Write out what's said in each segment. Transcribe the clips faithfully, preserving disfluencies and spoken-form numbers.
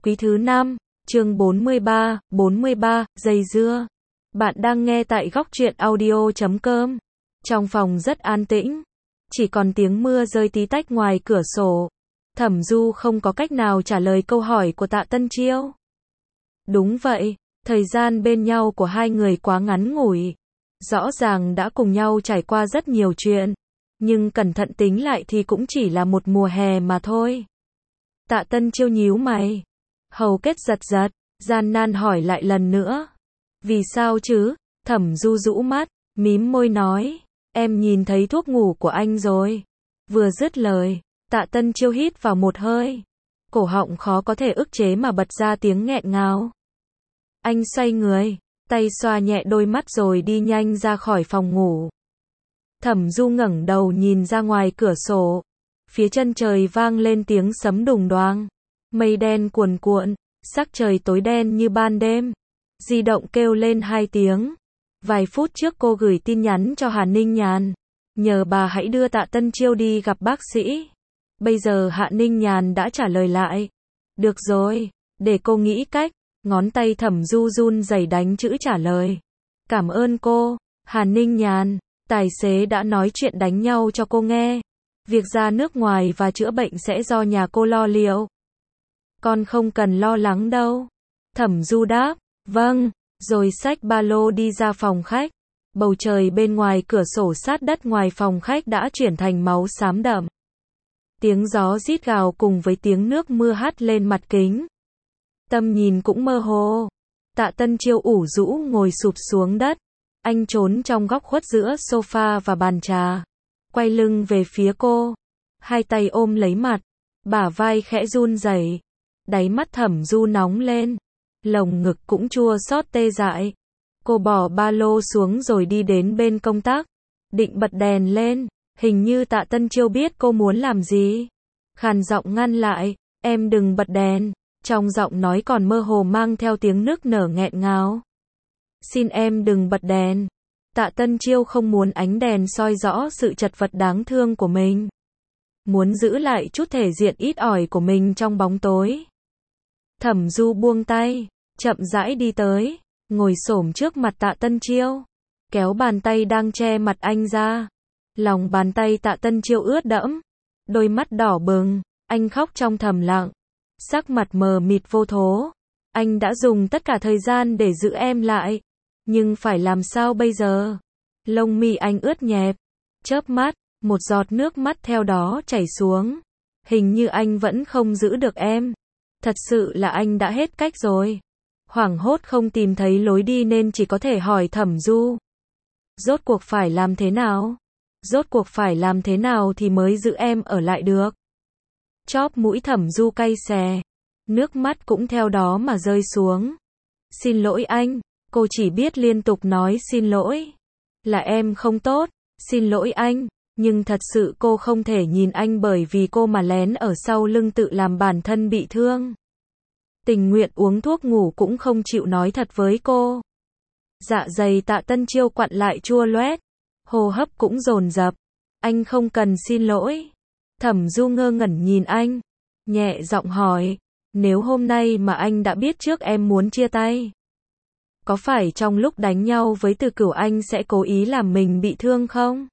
Quý thứ năm, chương bốn mươi ba, bốn mươi ba, dây dưa. Bạn đang nghe tại góc truyện audio chấm com. Trong phòng rất an tĩnh, chỉ còn tiếng mưa rơi tí tách ngoài cửa sổ. Thẩm Du không có cách nào trả lời câu hỏi của Tạ Tân Chiêu. Đúng vậy, thời gian bên nhau của hai người quá ngắn ngủi. Rõ ràng đã cùng nhau trải qua rất nhiều chuyện, nhưng cẩn thận tính lại thì cũng chỉ là một mùa hè mà thôi. Tạ Tân Chiêu nhíu mày, hầu kết giật giật, gian nan hỏi lại lần nữa. Vì sao chứ? Thẩm Du rũ mắt, mím môi nói, em nhìn thấy thuốc ngủ của anh rồi. Vừa dứt lời, Tạ Tân Chiêu hít vào một hơi, cổ họng khó có thể ức chế mà bật ra tiếng nghẹn ngào. Anh xoay người, tay xoa nhẹ đôi mắt rồi đi nhanh ra khỏi phòng ngủ. Thẩm Du ngẩng đầu nhìn ra ngoài cửa sổ, phía chân trời vang lên tiếng sấm đùng đoang, mây đen cuồn cuộn, sắc trời tối đen như ban đêm. Di động kêu lên hai tiếng. Vài phút trước cô gửi tin nhắn cho Hạ Ninh Nhàn, nhờ bà hãy đưa Tạ Tân Chiêu đi gặp bác sĩ. Bây giờ Hạ Ninh Nhàn đã trả lời lại. Được rồi, để cô nghĩ cách. Ngón tay Thẩm Du run rẩy đánh chữ trả lời. Cảm ơn cô, Hạ Ninh Nhàn. Tài xế đã nói chuyện đánh nhau cho cô nghe. Việc ra nước ngoài và chữa bệnh sẽ do nhà cô lo liệu. Con không cần lo lắng đâu. Thẩm Du đáp, vâng, rồi xách ba lô đi ra phòng khách. Bầu trời bên ngoài cửa sổ sát đất ngoài phòng khách đã chuyển thành máu xám đậm. Tiếng gió rít gào cùng với tiếng nước mưa hắt lên mặt kính. Tầm nhìn cũng mơ hồ. Tạ Tân Chiêu ủ rũ ngồi sụp xuống đất. Anh trốn trong góc khuất giữa sofa và bàn trà, quay lưng về phía cô, hai tay ôm lấy mặt, bả vai khẽ run rẩy. Đáy mắt Thẩm Du nóng lên, lồng ngực cũng chua xót tê dại. Cô bỏ ba lô xuống rồi đi đến bên công tắc, định bật đèn lên, hình như Tạ Tân Chiêu biết cô muốn làm gì. Khàn giọng ngăn lại, em đừng bật đèn, trong giọng nói còn mơ hồ mang theo tiếng nức nở nghẹn ngào. Xin em đừng bật đèn. Tạ Tân Chiêu không muốn ánh đèn soi rõ sự chật vật đáng thương của mình. Muốn giữ lại chút thể diện ít ỏi của mình trong bóng tối. Thẩm Du buông tay, chậm rãi đi tới, ngồi xổm trước mặt Tạ Tân Chiêu, kéo bàn tay đang che mặt anh ra. Lòng bàn tay Tạ Tân Chiêu ướt đẫm, đôi mắt đỏ bừng, anh khóc trong thầm lặng, sắc mặt mờ mịt vô thố. Anh đã dùng tất cả thời gian để giữ em lại, nhưng phải làm sao bây giờ? Lông mi anh ướt nhẹp, chớp mắt, một giọt nước mắt theo đó chảy xuống. Hình như anh vẫn không giữ được em. Thật sự là anh đã hết cách rồi. Hoảng hốt không tìm thấy lối đi nên chỉ có thể hỏi Thẩm Du. Rốt cuộc phải làm thế nào? Rốt cuộc phải làm thế nào thì mới giữ em ở lại được? Chóp mũi Thẩm Du cay xè, nước mắt cũng theo đó mà rơi xuống. Xin lỗi anh, cô chỉ biết liên tục nói xin lỗi. Là em không tốt, xin lỗi anh, nhưng thật sự cô không thể nhìn anh bởi vì cô mà lén ở sau lưng tự làm bản thân bị thương. Tình nguyện uống thuốc ngủ cũng không chịu nói thật với cô. Dạ dày Tạ Tân Chiêu quặn lại chua loét, hô hấp cũng dồn dập. Anh không cần xin lỗi. Thẩm Du ngơ ngẩn nhìn anh, nhẹ giọng hỏi, nếu hôm nay mà anh đã biết trước em muốn chia tay, có phải trong lúc đánh nhau với Từ Cửu anh sẽ cố ý làm mình bị thương không?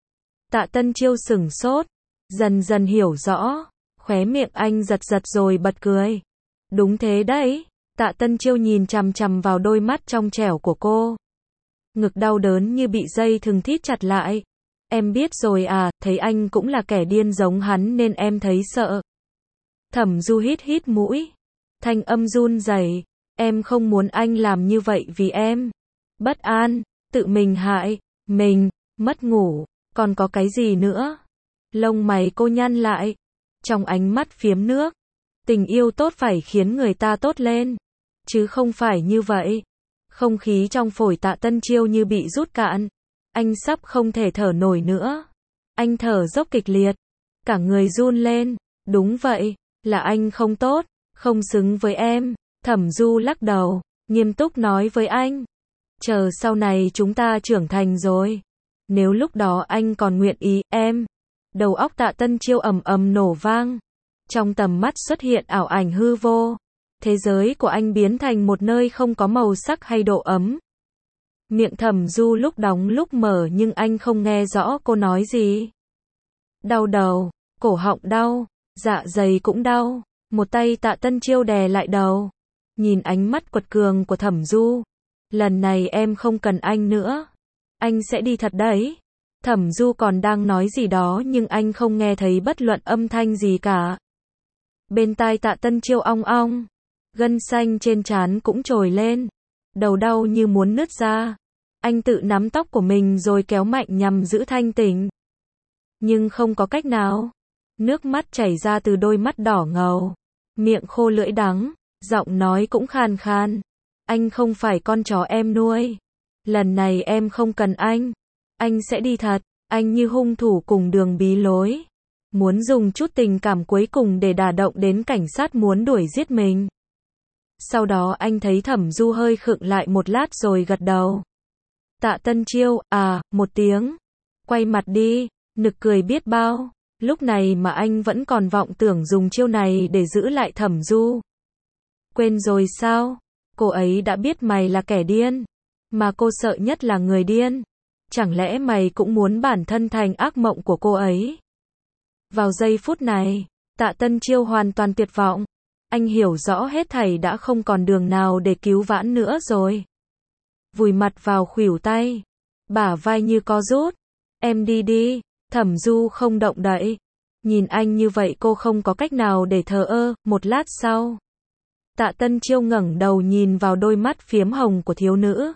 Tạ Tân Chiêu sửng sốt, dần dần hiểu rõ, khóe miệng anh giật giật rồi bật cười. Đúng thế đấy. Tạ Tân Chiêu nhìn chằm chằm vào đôi mắt trong trẻo của cô. Ngực đau đớn như bị dây thừng thít chặt lại. Em biết rồi à, thấy anh cũng là kẻ điên giống hắn nên em thấy sợ. Thẩm Du hít hít mũi, thanh âm run rẩy, em không muốn anh làm như vậy vì em bất an, tự mình hại mình, mất ngủ, còn có cái gì nữa? Lông mày cô nhăn lại, trong ánh mắt phiếm nước. Tình yêu tốt phải khiến người ta tốt lên, chứ không phải như vậy. Không khí trong phổi Tạ Tân Chiêu như bị rút cạn. Anh sắp không thể thở nổi nữa. Anh thở dốc kịch liệt, cả người run lên. Đúng vậy, là anh không tốt, không xứng với em. Thẩm Du lắc đầu, nghiêm túc nói với anh. Chờ sau này chúng ta trưởng thành rồi, nếu lúc đó anh còn nguyện ý, em. Đầu óc Tạ Tân Chiêu ầm ầm nổ vang. Trong tầm mắt xuất hiện ảo ảnh hư vô. Thế giới của anh biến thành một nơi không có màu sắc hay độ ấm. Miệng Thẩm Du lúc đóng lúc mở nhưng anh không nghe rõ cô nói gì. Đau đầu, cổ họng đau, dạ dày cũng đau. Một tay Tạ Tân Chiêu đè lại đầu. Nhìn ánh mắt quật cường của Thẩm Du. Lần này em không cần anh nữa. Anh sẽ đi thật đấy. Thẩm Du còn đang nói gì đó nhưng anh không nghe thấy bất luận âm thanh gì cả. Bên tai Tạ Tân Chiêu ong ong. Gân xanh trên trán cũng trồi lên. Đầu đau như muốn nứt ra. Anh tự nắm tóc của mình rồi kéo mạnh nhằm giữ thanh tỉnh. Nhưng không có cách nào. Nước mắt chảy ra từ đôi mắt đỏ ngầu. Miệng khô lưỡi đắng. Giọng nói cũng khàn khàn. Anh không phải con chó em nuôi. Lần này em không cần anh. Anh sẽ đi thật. Anh như hung thủ cùng đường bí lối. Muốn dùng chút tình cảm cuối cùng để đả động đến cảnh sát muốn đuổi giết mình. Sau đó anh thấy Thẩm Du hơi khựng lại một lát rồi gật đầu. Tạ Tân Chiêu, à, một tiếng. Quay mặt đi, nực cười biết bao. Lúc này mà anh vẫn còn vọng tưởng dùng chiêu này để giữ lại Thẩm Du. Quên rồi sao? Cô ấy đã biết mày là kẻ điên. Mà cô sợ nhất là người điên. Chẳng lẽ mày cũng muốn bản thân thành ác mộng của cô ấy? Vào giây phút này, Tạ Tân Chiêu hoàn toàn tuyệt vọng. Anh hiểu rõ hết thảy đã không còn đường nào để cứu vãn nữa rồi. Vùi mặt vào khuỷu tay. Bả vai như co rút. Em đi đi. Thẩm Du không động đậy. Nhìn anh như vậy cô không có cách nào để thờ ơ. Một lát sau, Tạ Tân Chiêu ngẩng đầu nhìn vào đôi mắt phiếm hồng của thiếu nữ.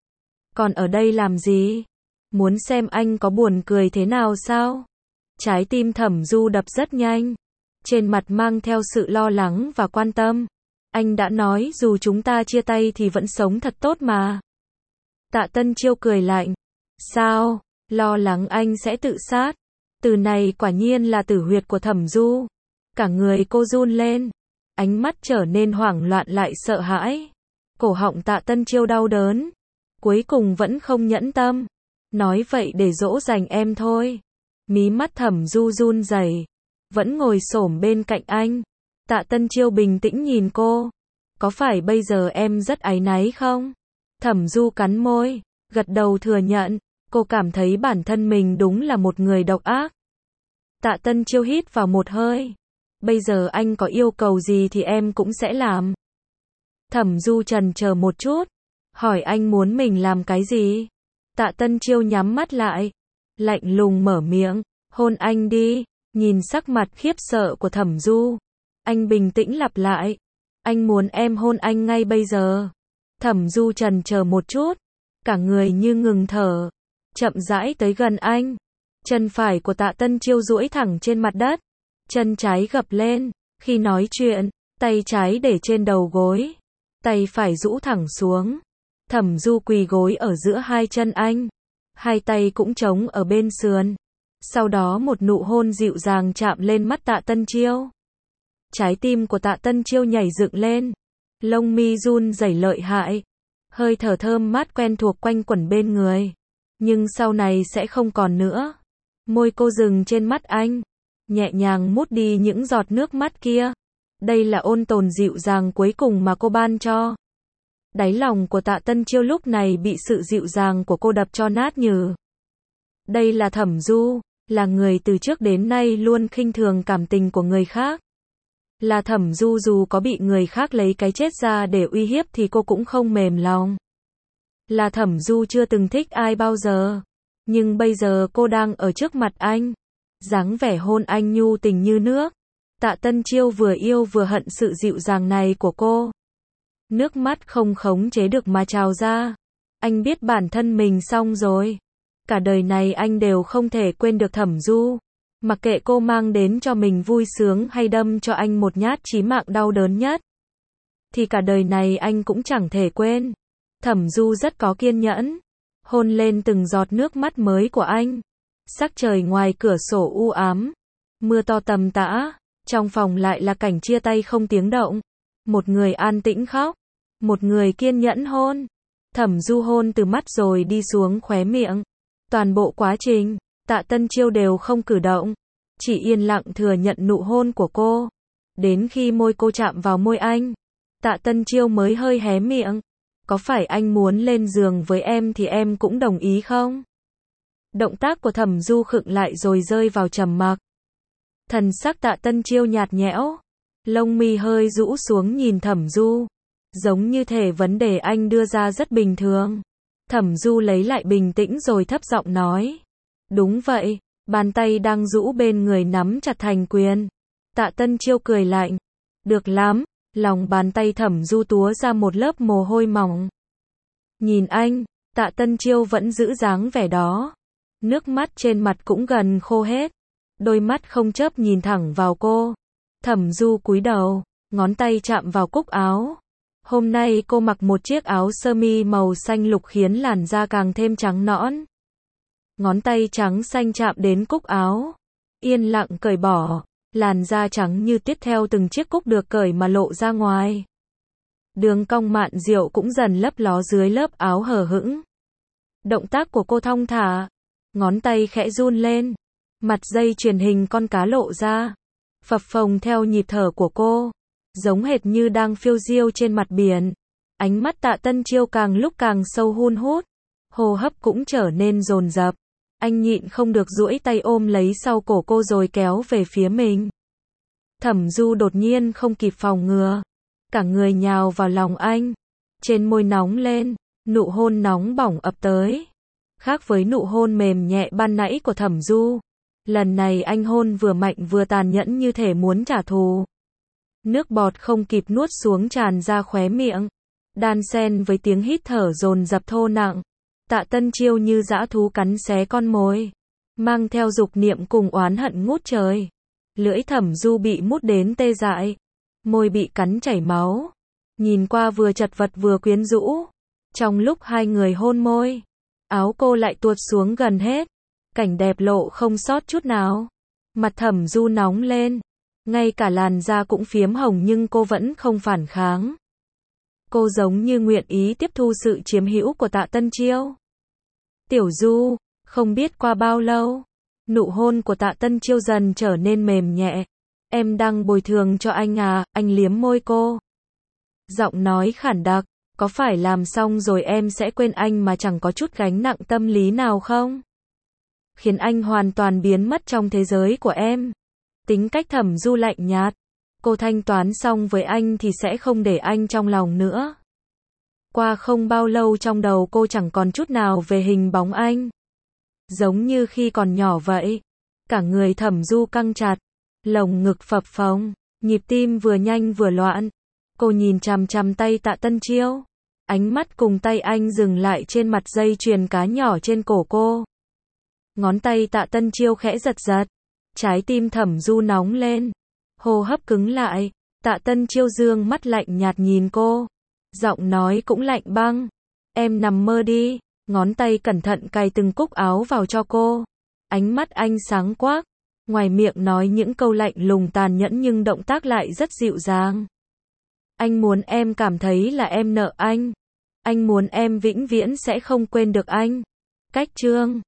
Còn ở đây làm gì? Muốn xem anh có buồn cười thế nào sao? Trái tim Thẩm Du đập rất nhanh. Trên mặt mang theo sự lo lắng và quan tâm. Anh đã nói dù chúng ta chia tay thì vẫn sống thật tốt mà. Tạ Tân Chiêu cười lạnh. Sao? Lo lắng anh sẽ tự sát. Từ này quả nhiên là tử huyệt của Thẩm Du. Cả người cô run lên. Ánh mắt trở nên hoảng loạn lại sợ hãi. Cổ họng Tạ Tân Chiêu đau đớn. Cuối cùng vẫn không nhẫn tâm. Nói vậy để dỗ dành em thôi. Mí mắt Thẩm Du run rẩy. Vẫn ngồi xổm bên cạnh anh. Tạ Tân Chiêu bình tĩnh nhìn cô. Có phải bây giờ em rất áy náy không? Thẩm Du cắn môi. Gật đầu thừa nhận. Cô cảm thấy bản thân mình đúng là một người độc ác. Tạ Tân Chiêu hít vào một hơi. Bây giờ anh có yêu cầu gì thì em cũng sẽ làm. Thẩm Du chần chờ một chút. Hỏi anh muốn mình làm cái gì? Tạ Tân Chiêu nhắm mắt lại. Lạnh lùng mở miệng. Hôn anh đi. Nhìn sắc mặt khiếp sợ của Thẩm Du. Anh bình tĩnh lặp lại. Anh muốn em hôn anh ngay bây giờ. Thẩm Du chần chờ một chút. Cả người như ngừng thở. Chậm rãi tới gần anh. Chân phải của Tạ Tân Chiêu duỗi thẳng trên mặt đất. Chân trái gập lên. Khi nói chuyện, tay trái để trên đầu gối. Tay phải rũ thẳng xuống. Thẩm Du quỳ gối ở giữa hai chân anh. Hai tay cũng trống ở bên sườn. Sau đó một nụ hôn dịu dàng chạm lên mắt Tạ Tân Chiêu. Trái tim của Tạ Tân Chiêu nhảy dựng lên. Lông mi run rẩy lợi hại. Hơi thở thơm mát quen thuộc quanh quẩn bên người. Nhưng sau này sẽ không còn nữa. Môi cô dừng trên mắt anh. Nhẹ nhàng mút đi những giọt nước mắt kia. Đây là ôn tồn dịu dàng cuối cùng mà cô ban cho. Đáy lòng của Tạ Tân Chiêu lúc này bị sự dịu dàng của cô đập cho nát nhừ. Đây là Thẩm Du. Là người từ trước đến nay luôn khinh thường cảm tình của người khác. Là Thẩm Du dù có bị người khác lấy cái chết ra để uy hiếp thì cô cũng không mềm lòng. Là Thẩm Du chưa từng thích ai bao giờ. Nhưng bây giờ cô đang ở trước mặt anh. Dáng vẻ hôn anh nhu tình như nước. Tạ Tân Chiêu vừa yêu vừa hận sự dịu dàng này của cô. Nước mắt không khống chế được mà trào ra. Anh biết bản thân mình xong rồi. Cả đời này anh đều không thể quên được Thẩm Du. Mặc kệ cô mang đến cho mình vui sướng hay đâm cho anh một nhát chí mạng đau đớn nhất. Thì cả đời này anh cũng chẳng thể quên. Thẩm Du rất có kiên nhẫn. Hôn lên từng giọt nước mắt mới của anh. Sắc trời ngoài cửa sổ u ám. Mưa to tầm tã. Trong phòng lại là cảnh chia tay không tiếng động. Một người an tĩnh khóc. Một người kiên nhẫn hôn. Thẩm Du hôn từ mắt rồi đi xuống khóe miệng. Toàn bộ quá trình, Tạ Tân Chiêu đều không cử động. Chỉ yên lặng thừa nhận nụ hôn của cô. Đến khi môi cô chạm vào môi anh. Tạ Tân Chiêu mới hơi hé miệng. Có phải anh muốn lên giường với em thì em cũng đồng ý không? Động tác của Thẩm Du khựng lại rồi rơi vào trầm mặc. Thần sắc Tạ Tân Chiêu nhạt nhẽo, lông mi hơi rũ xuống nhìn Thẩm Du, giống như thể vấn đề anh đưa ra rất bình thường. Thẩm Du lấy lại bình tĩnh rồi thấp giọng nói, đúng vậy, bàn tay đang rũ bên người nắm chặt thành quyền. Tạ Tân Chiêu cười lạnh, được lắm, lòng bàn tay Thẩm Du túa ra một lớp mồ hôi mỏng. Nhìn anh, Tạ Tân Chiêu vẫn giữ dáng vẻ đó. Nước mắt trên mặt cũng gần khô hết. Đôi mắt không chớp nhìn thẳng vào cô. Thẩm Du cúi đầu, ngón tay chạm vào cúc áo. Hôm nay cô mặc một chiếc áo sơ mi màu xanh lục khiến làn da càng thêm trắng nõn. Ngón tay trắng xanh chạm đến cúc áo, yên lặng cởi bỏ, làn da trắng như tuyết theo từng chiếc cúc được cởi mà lộ ra ngoài. Đường cong mạn diệu cũng dần lấp ló dưới lớp áo hở hững. Động tác của cô thong thả, ngón tay khẽ run lên, mặt dây chuyền hình con cá lộ ra, phập phồng theo nhịp thở của cô, giống hệt như đang phiêu diêu trên mặt biển. Ánh mắt Tạ Tân Chiêu càng lúc càng sâu hun hút, hô hấp cũng trở nên dồn dập. Anh nhịn không được duỗi tay ôm lấy sau cổ cô rồi kéo về phía mình. Thẩm Du đột nhiên không kịp phòng ngừa, cả người nhào vào lòng anh, trên môi nóng lên, nụ hôn nóng bỏng ập tới. Khác với nụ hôn mềm nhẹ ban nãy của Thẩm Du, lần này anh hôn vừa mạnh vừa tàn nhẫn như thể muốn trả thù. Nước bọt không kịp nuốt xuống tràn ra khóe miệng, đan xen với tiếng hít thở dồn dập thô nặng. Tạ Tân Chiêu như dã thú cắn xé con mồi, mang theo dục niệm cùng oán hận ngút trời. Lưỡi Thẩm Du bị mút đến tê dại, môi bị cắn chảy máu, nhìn qua vừa chật vật vừa quyến rũ. Trong lúc hai người hôn môi, áo cô lại tuột xuống gần hết, cảnh đẹp lộ không sót chút nào. Mặt Thẩm Du nóng lên, ngay cả làn da cũng phiếm hồng nhưng cô vẫn không phản kháng. Cô giống như nguyện ý tiếp thu sự chiếm hữu của Tạ Tân Chiêu. Tiểu Du, không biết qua bao lâu, nụ hôn của Tạ Tân Chiêu dần trở nên mềm nhẹ. Em đang bồi thường cho anh à, anh liếm môi cô. Giọng nói khản đặc, có phải làm xong rồi em sẽ quên anh mà chẳng có chút gánh nặng tâm lý nào không? Khiến anh hoàn toàn biến mất trong thế giới của em. Tính cách Thẩm Du lạnh nhạt. Cô thanh toán xong với anh thì sẽ không để anh trong lòng nữa. Qua không bao lâu trong đầu cô chẳng còn chút nào về hình bóng anh. Giống như khi còn nhỏ vậy. Cả người Thẩm Du căng chặt, lồng ngực phập phồng, nhịp tim vừa nhanh vừa loạn. Cô nhìn chằm chằm tay Tạ Tân Chiêu. Ánh mắt cùng tay anh dừng lại trên mặt dây chuyền cá nhỏ trên cổ cô. Ngón tay Tạ Tân Chiêu khẽ giật giật. Trái tim Thẩm Du nóng lên, hô hấp cứng lại. Tạ Tân Chiêu dương mắt lạnh nhạt nhìn cô, giọng nói cũng lạnh băng. Em nằm mơ đi. Ngón tay cẩn thận cài từng cúc áo vào cho cô. Ánh mắt anh sáng quắc, ngoài miệng nói những câu lạnh lùng tàn nhẫn nhưng động tác lại rất dịu dàng. Anh muốn em cảm thấy là em nợ anh. Anh muốn em vĩnh viễn sẽ không quên được anh. Cách chương